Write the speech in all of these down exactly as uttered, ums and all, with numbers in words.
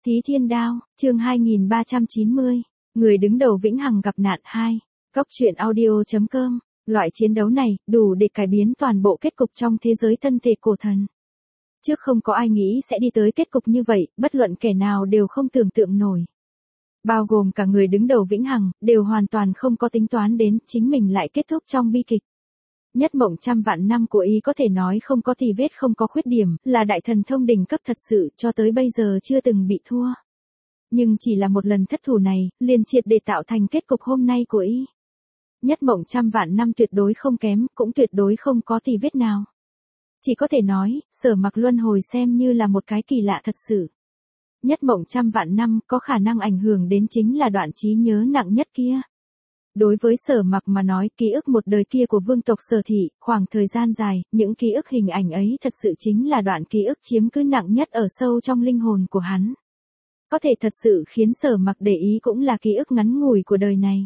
Thí Thiên Đao, chương hai nghìn ba trăm chín mươi, người đứng đầu vĩnh hằng gặp nạn hai, Cốc truyện audio chấm com, loại chiến đấu này, đủ để cải biến toàn bộ kết cục trong thế giới thân thể cổ thần. Trước không có ai nghĩ sẽ đi tới kết cục như vậy, bất luận kẻ nào đều không tưởng tượng nổi. Bao gồm cả người đứng đầu vĩnh hằng, đều hoàn toàn không có tính toán đến chính mình lại kết thúc trong bi kịch. Nhất mộng trăm vạn năm của y có thể nói không có tì vết không có khuyết điểm, là đại thần thông đỉnh cấp thật sự cho tới bây giờ chưa từng bị thua. Nhưng chỉ là một lần thất thủ này, liền triệt để tạo thành kết cục hôm nay của y. Nhất mộng trăm vạn năm tuyệt đối không kém, cũng tuyệt đối không có tì vết nào. Chỉ có thể nói, Sở Mặc luân hồi xem như là một cái kỳ lạ thật sự. Nhất mộng trăm vạn năm có khả năng ảnh hưởng đến chính là đoạn trí nhớ nặng nhất kia. Đối với Sở Mặc mà nói, ký ức một đời kia của vương tộc Sở Thị, khoảng thời gian dài, những ký ức hình ảnh ấy thật sự chính là đoạn ký ức chiếm cứ nặng nhất ở sâu trong linh hồn của hắn. Có thể thật sự khiến Sở Mặc để ý cũng là ký ức ngắn ngủi của đời này.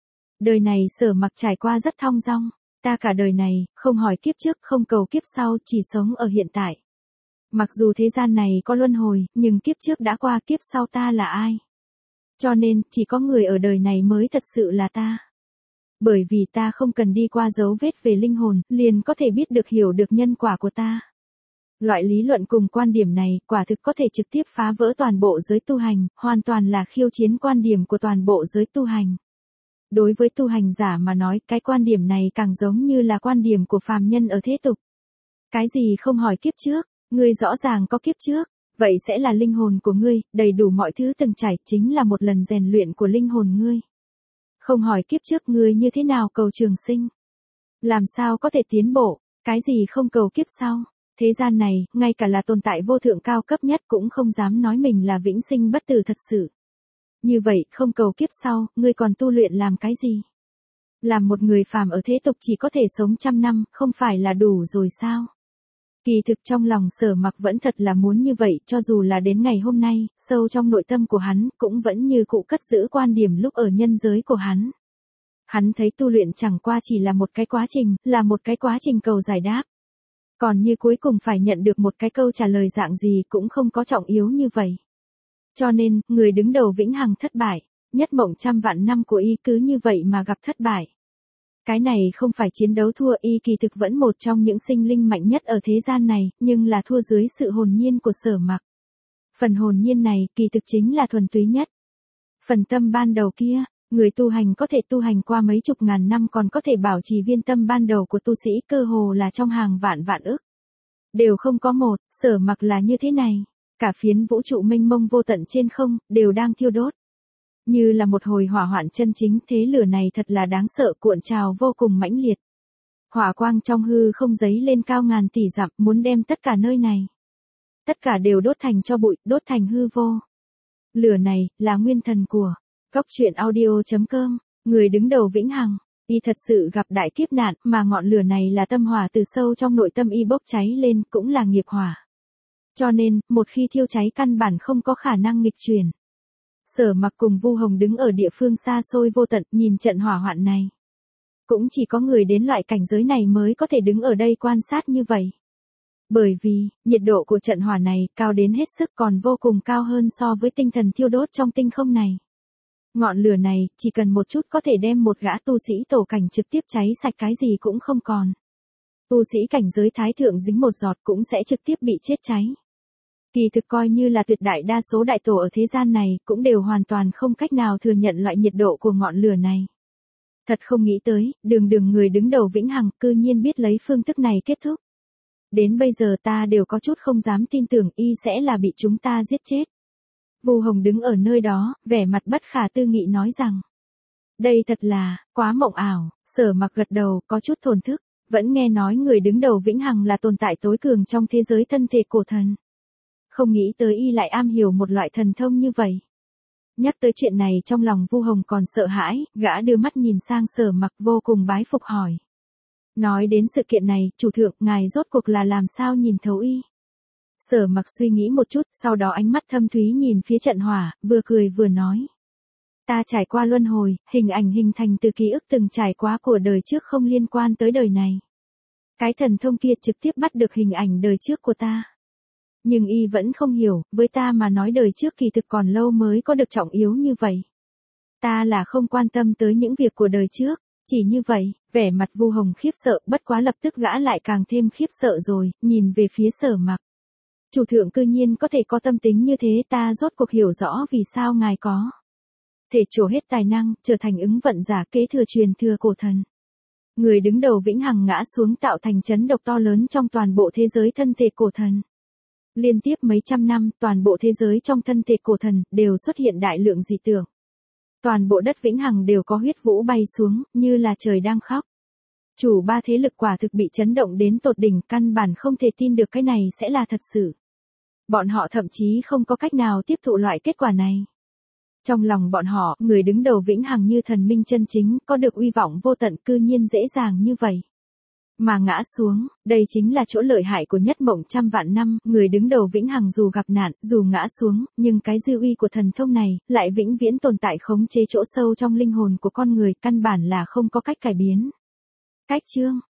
Đời này Sở Mặc trải qua rất thong dong, ta cả đời này, không hỏi kiếp trước, không cầu kiếp sau, chỉ sống ở hiện tại. Mặc dù thế gian này có luân hồi, nhưng kiếp trước đã qua, kiếp sau ta là ai? Cho nên, chỉ có người ở đời này mới thật sự là ta. Bởi vì ta không cần đi qua dấu vết về linh hồn, liền có thể biết được hiểu được nhân quả của ta. Loại lý luận cùng quan điểm này, quả thực có thể trực tiếp phá vỡ toàn bộ giới tu hành, hoàn toàn là khiêu chiến quan điểm của toàn bộ giới tu hành. Đối với tu hành giả mà nói, cái quan điểm này càng giống như là quan điểm của phàm nhân ở thế tục. Cái gì không hỏi kiếp trước, ngươi rõ ràng có kiếp trước. Vậy sẽ là linh hồn của ngươi, đầy đủ mọi thứ từng trải, chính là một lần rèn luyện của linh hồn ngươi. Không hỏi kiếp trước ngươi như thế nào cầu trường sinh. Làm sao có thể tiến bộ, cái gì không cầu kiếp sau. Thế gian này, ngay cả là tồn tại vô thượng cao cấp nhất cũng không dám nói mình là vĩnh sinh bất tử thật sự. Như vậy, không cầu kiếp sau, ngươi còn tu luyện làm cái gì? Làm một người phàm ở thế tục chỉ có thể sống trăm năm, không phải là đủ rồi sao? Kỳ thực trong lòng Sở Mặc vẫn thật là muốn như vậy, cho dù là đến ngày hôm nay, sâu trong nội tâm của hắn, cũng vẫn như cũ cất giữ quan điểm lúc ở nhân giới của hắn. Hắn thấy tu luyện chẳng qua chỉ là một cái quá trình, là một cái quá trình cầu giải đáp. Còn như cuối cùng phải nhận được một cái câu trả lời dạng gì cũng không có trọng yếu như vậy. Cho nên, người đứng đầu vĩnh hằng thất bại, nhất mộng trăm vạn năm của y cứ như vậy mà gặp thất bại. Cái này không phải chiến đấu thua, y kỳ thực vẫn một trong những sinh linh mạnh nhất ở thế gian này, nhưng là thua dưới sự hồn nhiên của Sở Mặc. Phần hồn nhiên này kỳ thực chính là thuần túy nhất. Phần tâm ban đầu kia, người tu hành có thể tu hành qua mấy chục ngàn năm còn có thể bảo trì viên tâm ban đầu của tu sĩ cơ hồ là trong hàng vạn vạn ức. Đều không có một, Sở Mặc là như thế này. Cả phiến vũ trụ mênh mông vô tận trên không, đều đang thiêu đốt. Như là một hồi hỏa hoạn chân chính, thế lửa này thật là đáng sợ, cuộn trào vô cùng mãnh liệt. Hỏa quang trong hư không giấy lên cao ngàn tỷ dặm, muốn đem tất cả nơi này. Tất cả đều đốt thành tro bụi, đốt thành hư vô. Lửa này, là nguyên thần của Cốc truyện audio chấm com, người đứng đầu vĩnh hằng. Y thật sự gặp đại kiếp nạn, mà ngọn lửa này là tâm hỏa từ sâu trong nội tâm y bốc cháy lên, cũng là nghiệp hỏa. Cho nên, một khi thiêu cháy căn bản không có khả năng nghịch chuyển. Sở Mặc cùng Vu Hồng đứng ở địa phương xa xôi vô tận, nhìn trận hỏa hoạn này. Cũng chỉ có người đến loại cảnh giới này mới có thể đứng ở đây quan sát như vậy. Bởi vì, nhiệt độ của trận hỏa này cao đến hết sức, còn vô cùng cao hơn so với tinh thần thiêu đốt trong tinh không này. Ngọn lửa này, chỉ cần một chút có thể đem một gã tu sĩ tổ cảnh trực tiếp cháy sạch, cái gì cũng không còn. Tu sĩ cảnh giới thái thượng dính một giọt cũng sẽ trực tiếp bị chết cháy. Kỳ thực coi như là tuyệt đại đa số đại tổ ở thế gian này, cũng đều hoàn toàn không cách nào thừa nhận loại nhiệt độ của ngọn lửa này. Thật không nghĩ tới, đường đường người đứng đầu vĩnh hằng, cư nhiên biết lấy phương thức này kết thúc. Đến bây giờ ta đều có chút không dám tin tưởng y sẽ là bị chúng ta giết chết. Vu Hồng đứng ở nơi đó, vẻ mặt bất khả tư nghị nói rằng. Đây thật là, quá mộng ảo. Sở Mặc gật đầu, có chút thổn thức, vẫn nghe nói người đứng đầu vĩnh hằng là tồn tại tối cường trong thế giới thân thể cổ thần. Không nghĩ tới y lại am hiểu một loại thần thông như vậy. Nhắc tới chuyện này trong lòng Vu Hồng còn sợ hãi, gã đưa mắt nhìn sang Sở Mặc vô cùng bái phục hỏi. Nói đến sự kiện này, chủ thượng, ngài rốt cuộc là làm sao nhìn thấu y? Sở Mặc suy nghĩ một chút, sau đó ánh mắt thâm thúy nhìn phía trận hỏa, vừa cười vừa nói. Ta trải qua luân hồi, hình ảnh hình thành từ ký ức từng trải qua của đời trước không liên quan tới đời này. Cái thần thông kia trực tiếp bắt được hình ảnh đời trước của ta. Nhưng y vẫn không hiểu, với ta mà nói đời trước kỳ thực còn lâu mới có được trọng yếu như vậy. Ta là không quan tâm tới những việc của đời trước, chỉ như vậy, vẻ mặt Vu Hồng khiếp sợ, bất quá lập tức gã lại càng thêm khiếp sợ rồi, nhìn về phía Sở Mặc. Chủ thượng cư nhiên có thể có tâm tính như thế, ta rốt cuộc hiểu rõ vì sao ngài có thể trổ hết tài năng, trở thành ứng vận giả kế thừa truyền thừa cổ thần. Người đứng đầu vĩnh hằng ngã xuống tạo thành chấn động to lớn trong toàn bộ thế giới thân thể cổ thần. Liên tiếp mấy trăm năm, toàn bộ thế giới trong thân thể cổ thần đều xuất hiện đại lượng dị tượng. Toàn bộ đất vĩnh hằng đều có huyết vũ bay xuống, như là trời đang khóc. Chủ ba thế lực quả thực bị chấn động đến tột đỉnh, căn bản không thể tin được cái này sẽ là thật sự. Bọn họ thậm chí không có cách nào tiếp thụ loại kết quả này. Trong lòng bọn họ, người đứng đầu vĩnh hằng như thần minh chân chính, có được uy vọng vô tận, cư nhiên dễ dàng như vậy. Mà ngã xuống, đây chính là chỗ lợi hại của nhất mộng trăm vạn năm, người đứng đầu vĩnh hằng dù gặp nạn, dù ngã xuống, nhưng cái dư uy của thần thông này, lại vĩnh viễn tồn tại khống chế chỗ sâu trong linh hồn của con người, căn bản là không có cách cải biến. Cách chương